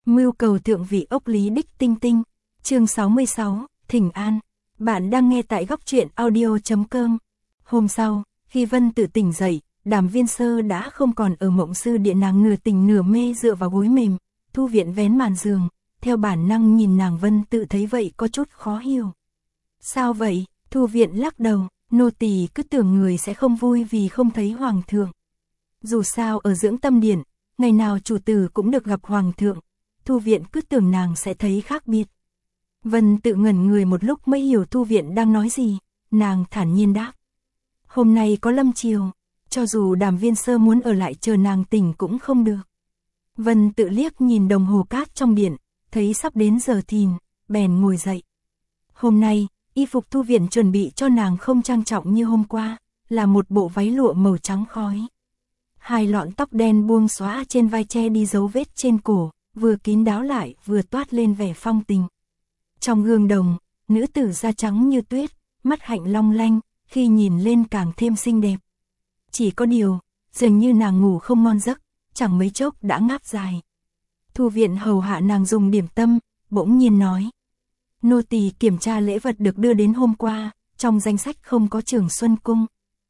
Mưu cầu thượng vị ốc Lý Đích Tinh Tinh, chương 66, Thỉnh An. Bạn đang nghe tại góc truyện audio.com. Hôm sau, khi Vân Tự tỉnh dậy, Đàm Viên Sơ đã không còn ở Mộng Sư Điện. Nàng nửa tỉnh nửa mê dựa vào gối mềm, Thu Viện vén màn giường, theo bản năng nhìn nàng. Vân Tự thấy vậy có chút khó hiểu. Sao vậy? Thu Viện lắc đầu, nô tỳ cứ tưởng người sẽ không vui vì không thấy hoàng thượng. Dù sao ở Dưỡng Tâm Điện, ngày nào chủ tử cũng được gặp hoàng thượng. Thu Viện cứ tưởng nàng sẽ thấy khác biệt. Vân Tự ngẩn người một lúc mới hiểu Thu Viện đang nói gì, nàng thản nhiên đáp. Hôm nay có lâm triều, cho dù Đàm Viên Sơ muốn ở lại chờ nàng tỉnh cũng không được. Vân Tự liếc nhìn đồng hồ cát trong điện, thấy sắp đến giờ thìn, bèn ngồi dậy. Hôm nay, y phục Thu Viện chuẩn bị cho nàng không trang trọng như hôm qua, là một bộ váy lụa màu trắng khói. Hai lọn tóc đen buông xõa trên vai che đi dấu vết trên cổ, vừa kín đáo lại vừa toát lên vẻ phong tình. Trong gương đồng, nữ tử da trắng như tuyết, mắt hạnh long lanh, khi nhìn lên càng thêm xinh đẹp. Chỉ có điều, dường như nàng ngủ không ngon giấc, chẳng mấy chốc đã ngáp dài. Thu Viện hầu hạ nàng dùng điểm tâm, bỗng nhiên nói. Nô tỳ kiểm tra lễ vật được đưa đến hôm qua, trong danh sách không có Trường Xuân Cung.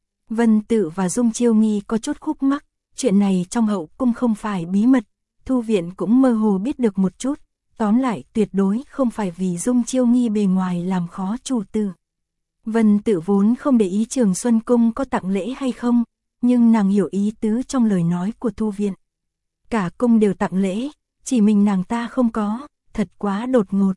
Vân Tự và Dung Chiêu Nghi có chút khúc mắc, chuyện này trong hậu cung không phải bí mật. Thu Viện cũng mơ hồ biết được một chút, tóm lại tuyệt đối không phải vì Dung Chiêu Nghi bề ngoài làm khó chủ tử. Vân Tự vốn không để ý Trường Xuân Cung có tặng lễ hay không, nhưng nàng hiểu ý tứ trong lời nói của Thu Viện. Cả cung đều tặng lễ, chỉ mình nàng ta không có, thật quá đột ngột.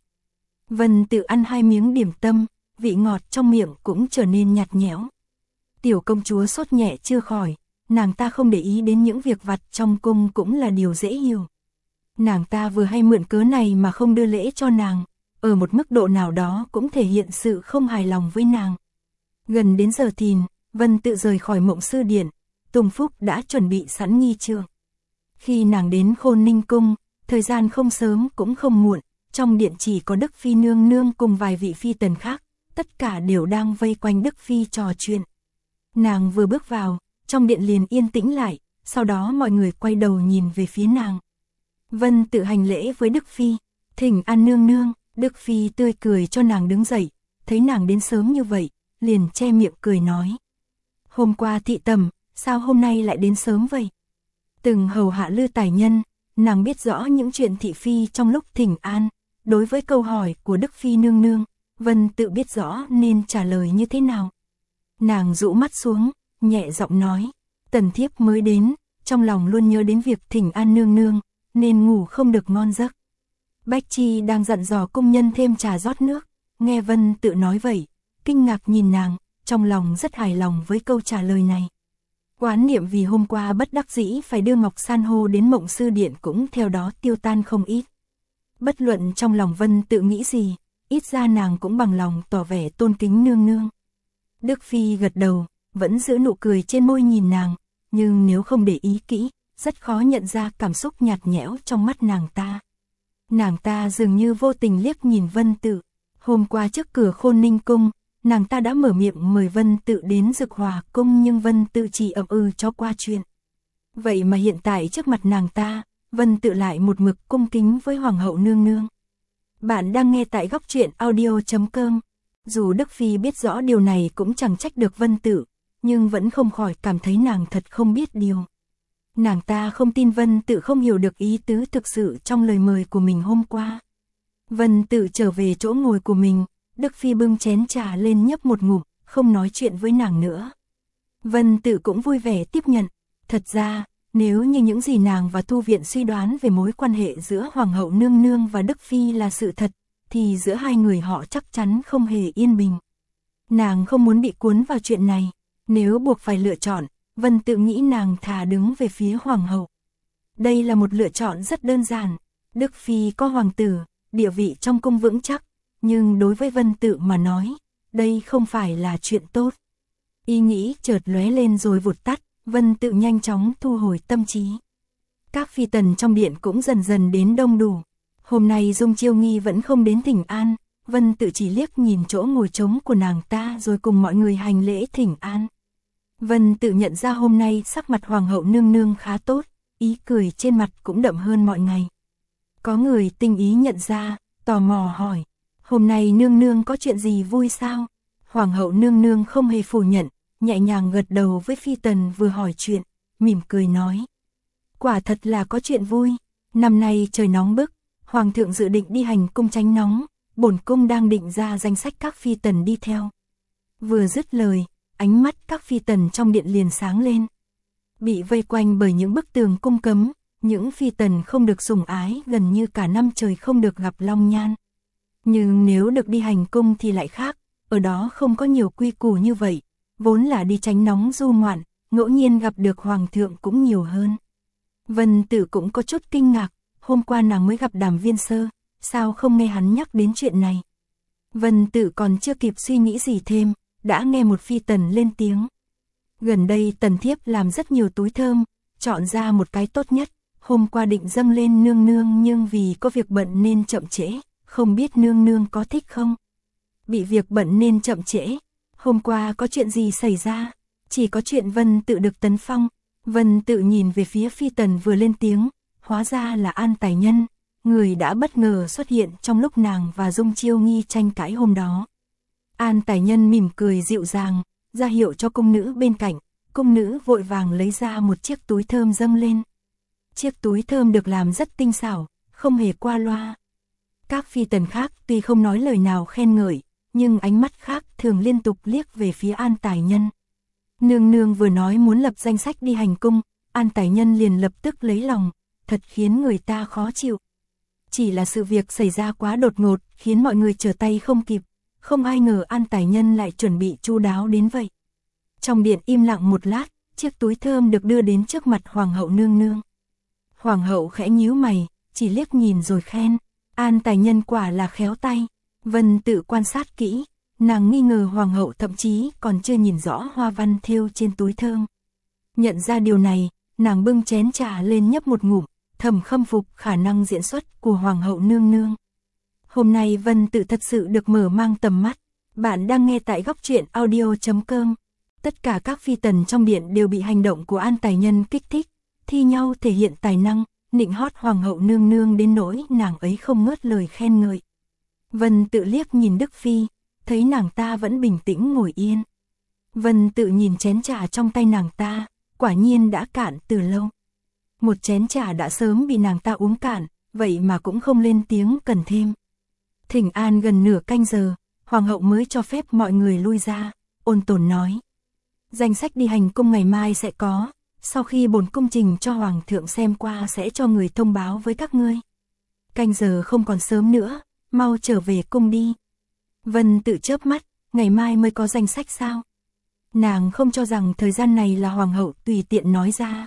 Vân Tự ăn hai miếng điểm tâm, vị ngọt trong miệng cũng trở nên nhạt nhẽo. Tiểu công chúa sốt nhẹ chưa khỏi, nàng ta không để ý đến những việc vặt trong cung cũng là điều dễ hiểu. Nàng ta vừa hay mượn cớ này mà không đưa lễ cho nàng, ở một mức độ nào đó cũng thể hiện sự không hài lòng với nàng. Gần đến giờ thìn, Vân Tự rời khỏi Mộng Sư Điện, Tùng Phúc đã chuẩn bị sẵn nghi trượng. Khi nàng đến Khôn Ninh Cung, thời gian không sớm cũng không muộn, trong điện chỉ có Đức Phi nương nương cùng vài vị phi tần khác, tất cả đều đang vây quanh Đức Phi trò chuyện. Nàng vừa bước vào, trong điện liền yên tĩnh lại, sau đó mọi người quay đầu nhìn về phía nàng. Vân Tự hành lễ với Đức Phi, thỉnh an nương nương. Đức Phi tươi cười cho nàng đứng dậy, thấy nàng đến sớm như vậy, liền che miệng cười nói. Hôm qua thị tầm, sao hôm nay lại đến sớm vậy? Từng hầu hạ Lư Tài Nhân, nàng biết rõ những chuyện thị phi trong lúc thỉnh an. Đối với câu hỏi của Đức Phi nương nương, Vân Tự biết rõ nên trả lời như thế nào. Nàng dụ mắt xuống, nhẹ giọng nói, tần thiếp mới đến, trong lòng luôn nhớ đến việc thỉnh an nương nương, nên ngủ không được ngon giấc. Bách Chi đang dặn dò công nhân thêm trà rót nước, nghe Vân Tự nói vậy, kinh ngạc nhìn nàng, trong lòng rất hài lòng với câu trả lời này. Oán niệm vì hôm qua bất đắc dĩ phải đưa Ngọc San Hô đến Mộng Sư Điện cũng theo đó tiêu tan không ít. Bất luận trong lòng Vân Tự nghĩ gì, ít ra nàng cũng bằng lòng tỏ vẻ tôn kính nương nương. Đức Phi gật đầu, vẫn giữ nụ cười trên môi nhìn nàng, nhưng nếu không để ý kỹ, rất khó nhận ra cảm xúc nhạt nhẽo trong mắt nàng ta. Nàng ta dường như vô tình liếc nhìn Vân Tự. Hôm qua trước cửa Khôn Ninh Cung, nàng ta đã mở miệng mời Vân Tự đến Dực Hòa Cung, nhưng Vân Tự chỉ ậm ừ cho qua chuyện. Vậy mà hiện tại trước mặt nàng ta, Vân Tự lại một mực cung kính với Hoàng hậu nương nương. Bạn đang nghe tại góc truyện audio.com. Dù Đức Phi biết rõ điều này cũng chẳng trách được Vân Tự, nhưng vẫn không khỏi cảm thấy nàng thật không biết điều. Nàng ta không tin Vân Tự không hiểu được ý tứ thực sự trong lời mời của mình hôm qua. Vân Tự trở về chỗ ngồi của mình, Đức Phi bưng chén trà lên nhấp một ngụm, không nói chuyện với nàng nữa. Vân Tự cũng vui vẻ tiếp nhận. Thật ra, nếu như những gì nàng và Thu Viện suy đoán về mối quan hệ giữa Hoàng hậu nương nương và Đức Phi là sự thật, thì giữa hai người họ chắc chắn không hề yên bình. Nàng không muốn bị cuốn vào chuyện này, nếu buộc phải lựa chọn, Vân Tự nghĩ nàng thà đứng về phía Hoàng hậu. Đây là một lựa chọn rất đơn giản, Đức Phi có hoàng tử, địa vị trong cung vững chắc, nhưng đối với Vân Tự mà nói, đây không phải là chuyện tốt. Ý nghĩ chợt lóe lên rồi vụt tắt, Vân Tự nhanh chóng thu hồi tâm trí. Các phi tần trong điện cũng dần dần đến đông đủ. Hôm nay Dung Chiêu Nghi vẫn không đến thỉnh an, Vân Tự chỉ liếc nhìn chỗ ngồi trống của nàng ta rồi cùng mọi người hành lễ thỉnh an. Vân Tự nhận ra hôm nay sắc mặt Hoàng hậu nương nương khá tốt, ý cười trên mặt cũng đậm hơn mọi ngày. Có người tinh ý nhận ra, tò mò hỏi, hôm nay nương nương có chuyện gì vui sao? Hoàng hậu nương nương không hề phủ nhận, nhẹ nhàng gật đầu với phi tần vừa hỏi chuyện, mỉm cười nói. Quả thật là có chuyện vui, năm nay trời nóng bức, hoàng thượng dự định đi hành cung tránh nóng, bổn cung đang định ra danh sách các phi tần đi theo. Vừa dứt lời, ánh mắt các phi tần trong điện liền sáng lên. Bị vây quanh bởi những bức tường cung cấm, những phi tần không được sủng ái gần như cả năm trời không được gặp long nhan. Nhưng nếu được đi hành cung thì lại khác, ở đó không có nhiều quy củ như vậy, vốn là đi tránh nóng du ngoạn, ngẫu nhiên gặp được hoàng thượng cũng nhiều hơn. Vân Tử cũng có chút kinh ngạc, hôm qua nàng mới gặp Đàm Viên Sơ, sao không nghe hắn nhắc đến chuyện này. Vân Tử còn chưa kịp suy nghĩ gì thêm, đã nghe một phi tần lên tiếng. Gần đây tần thiếp làm rất nhiều túi thơm, chọn ra một cái tốt nhất, hôm qua định dâng lên nương nương nhưng vì có việc bận nên chậm trễ, không biết nương nương có thích không? Bị việc bận nên chậm trễ, hôm qua có chuyện gì xảy ra? Chỉ có chuyện Vân Tự được tấn phong. Vân Tự nhìn về phía phi tần vừa lên tiếng, hóa ra là An Tài Nhân, người đã bất ngờ xuất hiện trong lúc nàng và Dung Chiêu Nghi tranh cãi hôm đó. An Tài Nhân mỉm cười dịu dàng, ra hiệu cho cung nữ bên cạnh, cung nữ vội vàng lấy ra một chiếc túi thơm dâng lên. Chiếc túi thơm được làm rất tinh xảo, không hề qua loa. Các phi tần khác tuy không nói lời nào khen ngợi, nhưng ánh mắt khác thường liên tục liếc về phía An Tài Nhân. Nương nương vừa nói muốn lập danh sách đi hành cung, An Tài Nhân liền lập tức lấy lòng, thật khiến người ta khó chịu. Chỉ là sự việc xảy ra quá đột ngột, khiến mọi người trở tay không kịp, không ai ngờ An Tài Nhân lại chuẩn bị chu đáo đến vậy. Trong điện im lặng một lát, chiếc túi thơm được đưa đến trước mặt Hoàng hậu nương nương. Hoàng hậu khẽ nhíu mày, chỉ liếc nhìn rồi khen, An Tài Nhân quả là khéo tay. Vân Tự quan sát kỹ, nàng nghi ngờ Hoàng hậu thậm chí còn chưa nhìn rõ hoa văn thêu trên túi thơm. Nhận ra điều này, nàng bưng chén trà lên nhấp một ngụm, thầm khâm phục khả năng diễn xuất của Hoàng hậu nương nương. Hôm nay Vân Tự thật sự được mở mang tầm mắt. Bạn đang nghe tại góc truyện audio.com. Tất cả các phi tần trong điện đều bị hành động của An Tài Nhân kích thích, thi nhau thể hiện tài năng, nịnh hót Hoàng hậu nương nương đến nỗi nàng ấy không ngớt lời khen ngợi. Vân Tự liếc nhìn Đức Phi, thấy nàng ta vẫn bình tĩnh ngồi yên. Vân Tự nhìn chén trà trong tay nàng ta, quả nhiên đã cạn từ lâu. Một chén trà đã sớm bị nàng ta uống cạn, vậy mà cũng không lên tiếng cần thêm. Thỉnh an gần nửa canh giờ, Hoàng hậu mới cho phép mọi người lui ra, ôn tồn nói. Danh sách đi hành cung ngày mai sẽ có, sau khi bổn cung trình cho Hoàng thượng xem qua sẽ cho người thông báo với các ngươi. Canh giờ không còn sớm nữa, mau trở về cung đi. Vân Tự chớp mắt, ngày mai mới có danh sách sao? Nàng không cho rằng thời gian này là Hoàng hậu tùy tiện nói ra.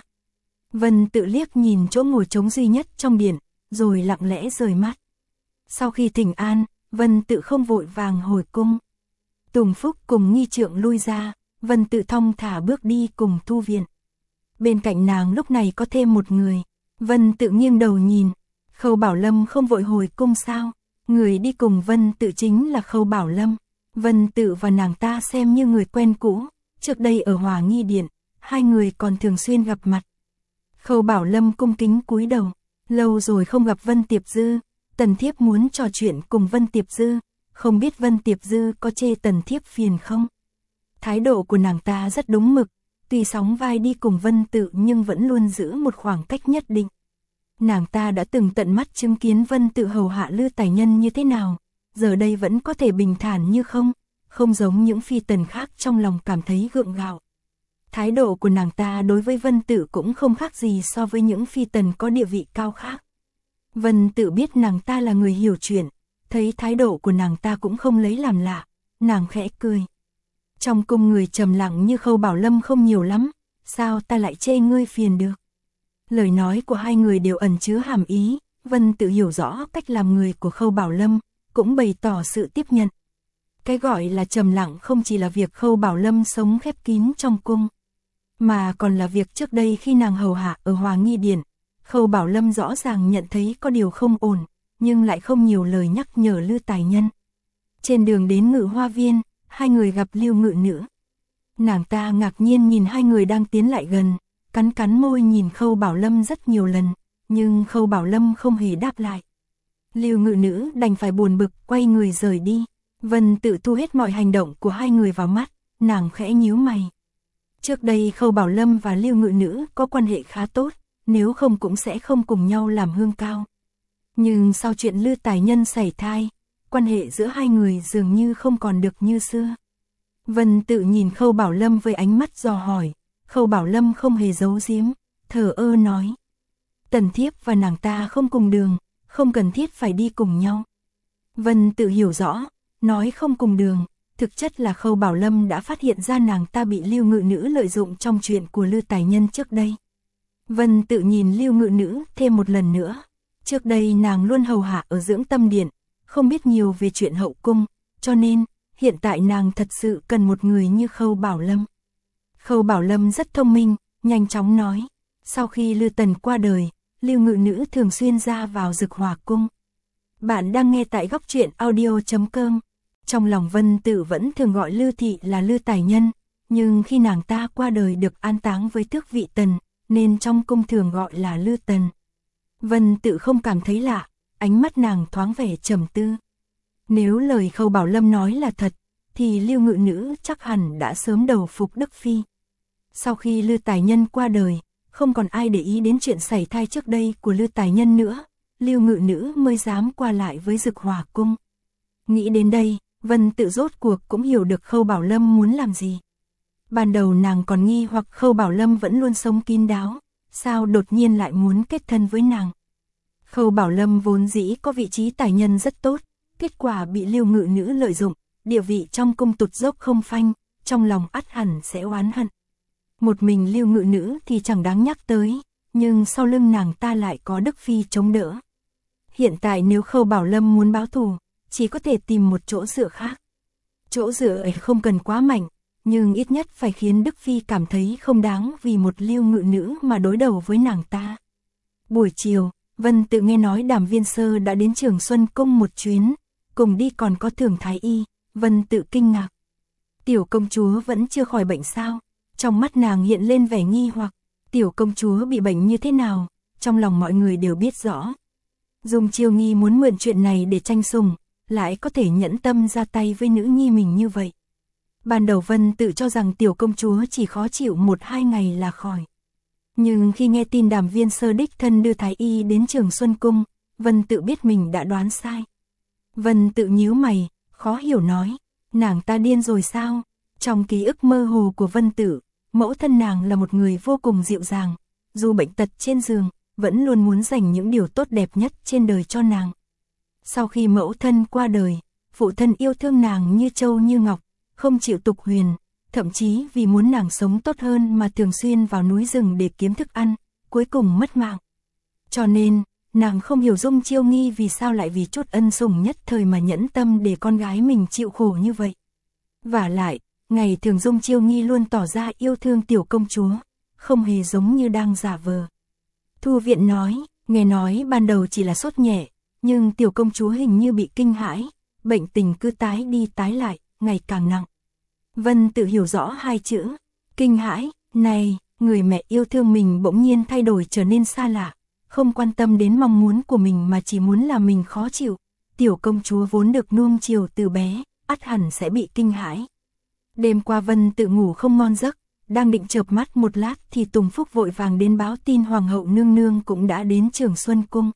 Vân Tự liếc nhìn chỗ ngồi trống duy nhất trong điện, rồi lặng lẽ rời mắt. Sau khi thỉnh an, Vân Tự không vội vàng hồi cung. Tùng Phúc cùng nghi trượng lui ra, Vân Tự thong thả bước đi cùng thu viện. Bên cạnh nàng lúc này có thêm một người. Vân Tự nghiêng đầu nhìn, Khâu Bảo Lâm không vội hồi cung sao? Người đi cùng Vân Tự chính là Khâu Bảo Lâm. Vân Tự và nàng ta xem như người quen cũ, trước đây ở Hòa Nghi Điện, hai người còn thường xuyên gặp mặt. Khâu Bảo Lâm cung kính cúi đầu, lâu rồi không gặp Vân Tiệp Dư, tần thiếp muốn trò chuyện cùng Vân Tiệp Dư, không biết Vân Tiệp Dư có chê tần thiếp phiền không? Thái độ của nàng ta rất đúng mực, tuy sóng vai đi cùng Vân Tự nhưng vẫn luôn giữ một khoảng cách nhất định. Nàng ta đã từng tận mắt chứng kiến Vân Tự hầu hạ Lư Tài Nhân như thế nào, giờ đây vẫn có thể bình thản như không giống những phi tần khác trong lòng cảm thấy gượng gạo. Thái độ của nàng ta đối với Vân Tự cũng không khác gì so với những phi tần có địa vị cao khác. Vân Tự biết nàng ta là người hiểu chuyện, thấy thái độ của nàng ta cũng không lấy làm lạ, nàng khẽ cười. Trong cung người trầm lặng như Khâu Bảo Lâm không nhiều lắm, sao ta lại chê ngươi phiền được? Lời nói của hai người đều ẩn chứa hàm ý, Vân Tự hiểu rõ cách làm người của Khâu Bảo Lâm, cũng bày tỏ sự tiếp nhận. Cái gọi là trầm lặng không chỉ là việc Khâu Bảo Lâm sống khép kín trong cung, mà còn là việc trước đây khi nàng hầu hạ ở Hòa Nghi Điện, Khâu Bảo Lâm rõ ràng nhận thấy có điều không ổn, nhưng lại không nhiều lời nhắc nhở Lư Tài Nhân. Trên đường đến Ngự Hoa Viên, hai người gặp Lưu Ngự Nữ. Nàng ta ngạc nhiên nhìn hai người đang tiến lại gần, cắn môi nhìn Khâu Bảo Lâm rất nhiều lần, nhưng Khâu Bảo Lâm không hề đáp lại. Lưu Ngự Nữ đành phải buồn bực quay người rời đi. Vân Tự thu hết mọi hành động của hai người vào mắt, nàng khẽ nhíu mày. Trước đây Khâu Bảo Lâm và Lưu Ngự Nữ có quan hệ khá tốt, nếu không cũng sẽ không cùng nhau làm hương cao. Nhưng sau chuyện Lư Tài Nhân sảy thai, quan hệ giữa hai người dường như không còn được như xưa. Vân Tự nhìn Khâu Bảo Lâm với ánh mắt dò hỏi, Khâu Bảo Lâm không hề giấu giếm, thờ ơ nói. Tần thiếp và nàng ta không cùng đường, không cần thiết phải đi cùng nhau. Vân Tự hiểu rõ, nói không cùng đường, thực chất là Khâu Bảo Lâm đã phát hiện ra nàng ta bị Lưu Ngự Nữ lợi dụng trong chuyện của Lư Tài Nhân trước đây. Vân Tự nhìn Lưu Ngự Nữ thêm một lần nữa. Trước đây nàng luôn hầu hạ ở Dưỡng Tâm Điện, không biết nhiều về chuyện hậu cung, cho nên, hiện tại nàng thật sự cần một người như Khâu Bảo Lâm. Khâu Bảo Lâm rất thông minh, nhanh chóng nói. Sau khi Lư Tần qua đời, Lưu Ngự Nữ thường xuyên ra vào Dực Hỏa Cung. Bạn đang nghe tại góc truyện audio.com. Trong lòng Vân Tự vẫn thường gọi Lư Thị là Lư Tài Nhân, nhưng khi nàng ta qua đời được an táng với tước vị Tần, nên trong cung thường gọi là Lư Tần. Vân Tự không cảm thấy lạ, ánh mắt nàng thoáng vẻ trầm tư. Nếu lời Khâu Bảo Lâm nói là thật, thì Lưu Ngự Nữ chắc hẳn đã sớm đầu phục Đức Phi. Sau khi Lư Tài Nhân qua đời, không còn ai để ý đến chuyện sảy thai trước đây của Lư Tài Nhân nữa, Lưu Ngự Nữ mới dám qua lại với Dực Hỏa Cung. Nghĩ đến đây, Vân Tự rốt cuộc cũng hiểu được Khâu Bảo Lâm muốn làm gì. Ban đầu nàng còn nghi hoặc Khâu Bảo Lâm vẫn luôn sống kín đáo, sao đột nhiên lại muốn kết thân với nàng. Khâu Bảo Lâm vốn dĩ có vị trí tài nhân rất tốt, kết quả bị Lưu Ngự Nữ lợi dụng, địa vị trong cung tụt dốc không phanh, trong lòng ắt hẳn sẽ oán hận. Một mình Lưu Ngự Nữ thì chẳng đáng nhắc tới, nhưng sau lưng nàng ta lại có Đức Phi chống đỡ. Hiện tại nếu Khâu Bảo Lâm muốn báo thù, chỉ có thể tìm một chỗ dựa khác. Chỗ dựa ấy không cần quá mạnh, nhưng ít nhất phải khiến Đức Phi cảm thấy không đáng vì một Lưu Ngự Nữ mà đối đầu với nàng ta. Buổi chiều, Vân Tự nghe nói Đàm Viên Sơ đã đến Trường Xuân Cung một chuyến, cùng đi còn có Thường Thái Y. Vân Tự kinh ngạc. Tiểu công chúa vẫn chưa khỏi bệnh sao? Trong mắt nàng hiện lên vẻ nghi hoặc. Tiểu công chúa bị bệnh như thế nào? Trong lòng mọi người đều biết rõ. Dung Chiêu Nghi muốn mượn chuyện này để tranh sủng, lại có thể nhẫn tâm ra tay với nữ nhi mình như vậy. Ban đầu Vân Tự cho rằng tiểu công chúa chỉ khó chịu 1-2 ngày là khỏi. Nhưng khi nghe tin Đàm Viên Sơ đích thân đưa Thái Y đến Trường Xuân Cung, Vân Tự biết mình đã đoán sai. Vân Tự nhíu mày, khó hiểu nói, nàng ta điên rồi sao? Trong ký ức mơ hồ của Vân Tự, mẫu thân nàng là một người vô cùng dịu dàng, dù bệnh tật trên giường, vẫn luôn muốn dành những điều tốt đẹp nhất trên đời cho nàng. Sau khi mẫu thân qua đời, phụ thân yêu thương nàng như châu như ngọc, không chịu tục huyền, thậm chí vì muốn nàng sống tốt hơn mà thường xuyên vào núi rừng để kiếm thức ăn, cuối cùng mất mạng. Cho nên, nàng không hiểu Dung Chiêu Nghi vì sao lại vì chút ân sủng nhất thời mà nhẫn tâm để con gái mình chịu khổ như vậy. Vả lại, ngày thường Dung Chiêu Nghi luôn tỏ ra yêu thương tiểu công chúa, không hề giống như đang giả vờ. Thu Viện nói, nghe nói ban đầu chỉ là sốt nhẹ, nhưng tiểu công chúa hình như bị kinh hãi, bệnh tình cứ tái đi tái lại, ngày càng nặng. Vân Tự hiểu rõ hai chữ, kinh hãi, này, người mẹ yêu thương mình bỗng nhiên thay đổi trở nên xa lạ, không quan tâm đến mong muốn của mình mà chỉ muốn làm mình khó chịu. Tiểu công chúa vốn được nuông chiều từ bé, ắt hẳn sẽ bị kinh hãi. Đêm qua Vân Tự ngủ không ngon giấc, đang định chợp mắt một lát thì Tùng Phúc vội vàng đến báo tin Hoàng hậu nương nương cũng đã đến Trường Xuân Cung.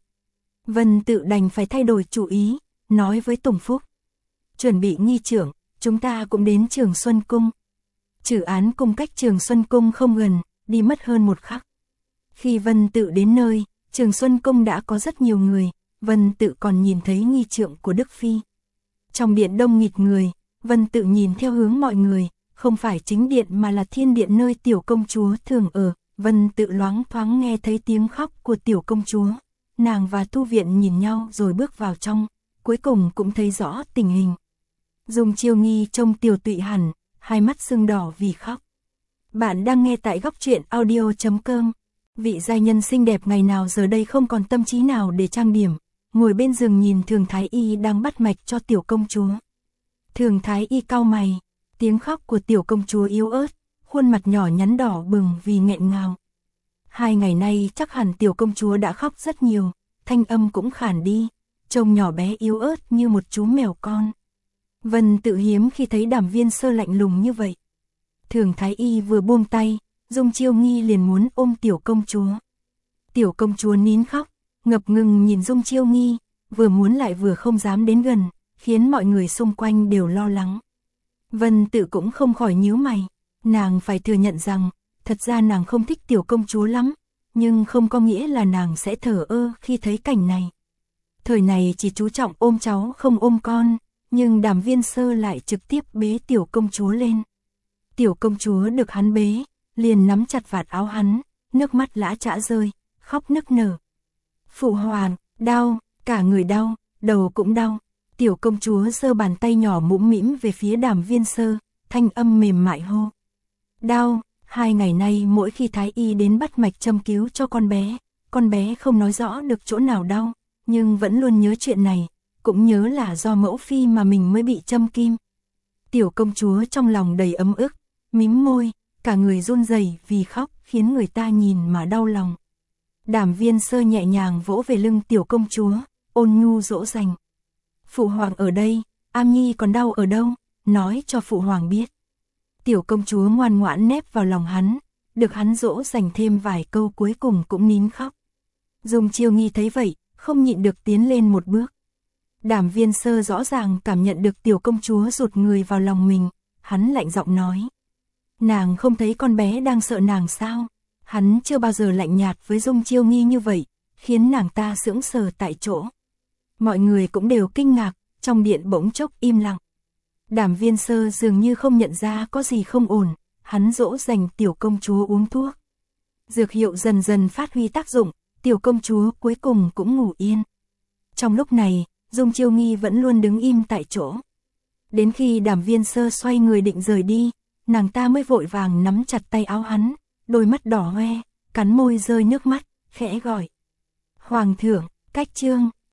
Vân Tự đành phải thay đổi chủ ý, nói với Tùng Phúc. Chuẩn bị nghi trưởng, chúng ta cũng đến Trường Xuân Cung. Trử Án Cung cách Trường Xuân Cung không gần, đi mất hơn một khắc. Khi Vân Tự đến nơi, Trường Xuân Cung đã có rất nhiều người, Vân Tự còn nhìn thấy nghi trượng của Đức Phi. Trong điện đông nghịt người, Vân Tự nhìn theo hướng mọi người, không phải chính điện mà là thiên điện nơi tiểu công chúa thường ở. Vân Tự loáng thoáng nghe thấy tiếng khóc của tiểu công chúa. Nàng và Thu Viện nhìn nhau rồi bước vào trong, cuối cùng cũng thấy rõ tình hình. Dung Chiêu Nghi trông tiều tụy hẳn, hai mắt sưng đỏ vì khóc. Bạn đang nghe tại góc truyện audio.com. Vị giai nhân xinh đẹp ngày nào giờ đây không còn tâm trí nào để trang điểm, ngồi bên giường nhìn Thường Thái Y đang bắt mạch cho tiểu công chúa. Thường Thái Y cau mày, tiếng khóc của tiểu công chúa yếu ớt, khuôn mặt nhỏ nhắn đỏ bừng vì nghẹn ngào. 2 ngày nay chắc hẳn tiểu công chúa đã khóc rất nhiều, thanh âm cũng khản đi. trông nhỏ bé yếu ớt như một chú mèo con. Vân Tự hiếm khi thấy Đàm Viên Sơ lạnh lùng như vậy. Thường Thái Y vừa buông tay, Dung Chiêu Nghi liền muốn ôm tiểu công chúa. Tiểu công chúa nín khóc, ngập ngừng nhìn Dung Chiêu Nghi, vừa muốn lại vừa không dám đến gần, khiến mọi người xung quanh đều lo lắng. Vân Tự cũng không khỏi nhíu mày, nàng phải thừa nhận rằng, thật ra nàng không thích tiểu công chúa lắm, nhưng không có nghĩa là nàng sẽ thờ ơ khi thấy cảnh này. Thời này chỉ chú trọng ôm cháu không ôm con, nhưng Đàm Viên Sơ lại trực tiếp bế tiểu công chúa lên. Tiểu công chúa được hắn bế, liền nắm chặt vạt áo hắn, nước mắt lã chã rơi, khóc nức nở. Phụ hoàng, đau, cả người đau, đầu cũng đau. Tiểu công chúa giơ bàn tay nhỏ mũm mĩm về phía Đàm Viên Sơ, thanh âm mềm mại hô. Đau, 2 ngày nay mỗi khi Thái Y đến bắt mạch châm cứu cho con bé không nói rõ được chỗ nào đau, nhưng vẫn luôn nhớ chuyện này, cũng nhớ là do mẫu phi mà mình mới bị châm kim. Tiểu công chúa trong lòng đầy ấm ức, mím môi, cả người run rẩy vì khóc khiến người ta nhìn mà đau lòng. Đàm Viên Sơ nhẹ nhàng vỗ về lưng tiểu công chúa, ôn nhu dỗ dành. Phụ hoàng ở đây, Am Nhi còn đau ở đâu, nói cho phụ hoàng biết. Tiểu công chúa ngoan ngoãn nép vào lòng hắn, được hắn dỗ dành thêm vài câu cuối cùng cũng nín khóc. Dung Chiêu Nghi thấy vậy, không nhịn được tiến lên một bước. Đàm Viên Sơ rõ ràng cảm nhận được tiểu công chúa rụt người vào lòng mình, hắn lạnh giọng nói. Nàng không thấy con bé đang sợ nàng sao? Hắn chưa bao giờ lạnh nhạt với Dung Chiêu Nghi như vậy, khiến nàng ta sững sờ tại chỗ. Mọi người cũng đều kinh ngạc, trong điện bỗng chốc im lặng. Đàm Viên Sơ dường như không nhận ra có gì không ổn, hắn dỗ dành tiểu công chúa uống thuốc. Dược hiệu dần dần phát huy tác dụng, tiểu công chúa cuối cùng cũng ngủ yên. Trong lúc này, Dung Chiêu Nghi vẫn luôn đứng im tại chỗ. Đến khi Đàm Viên Sơ xoay người định rời đi, nàng ta mới vội vàng nắm chặt tay áo hắn, đôi mắt đỏ hoe, cắn môi rơi nước mắt, khẽ gọi. Hoàng thượng, cách chương.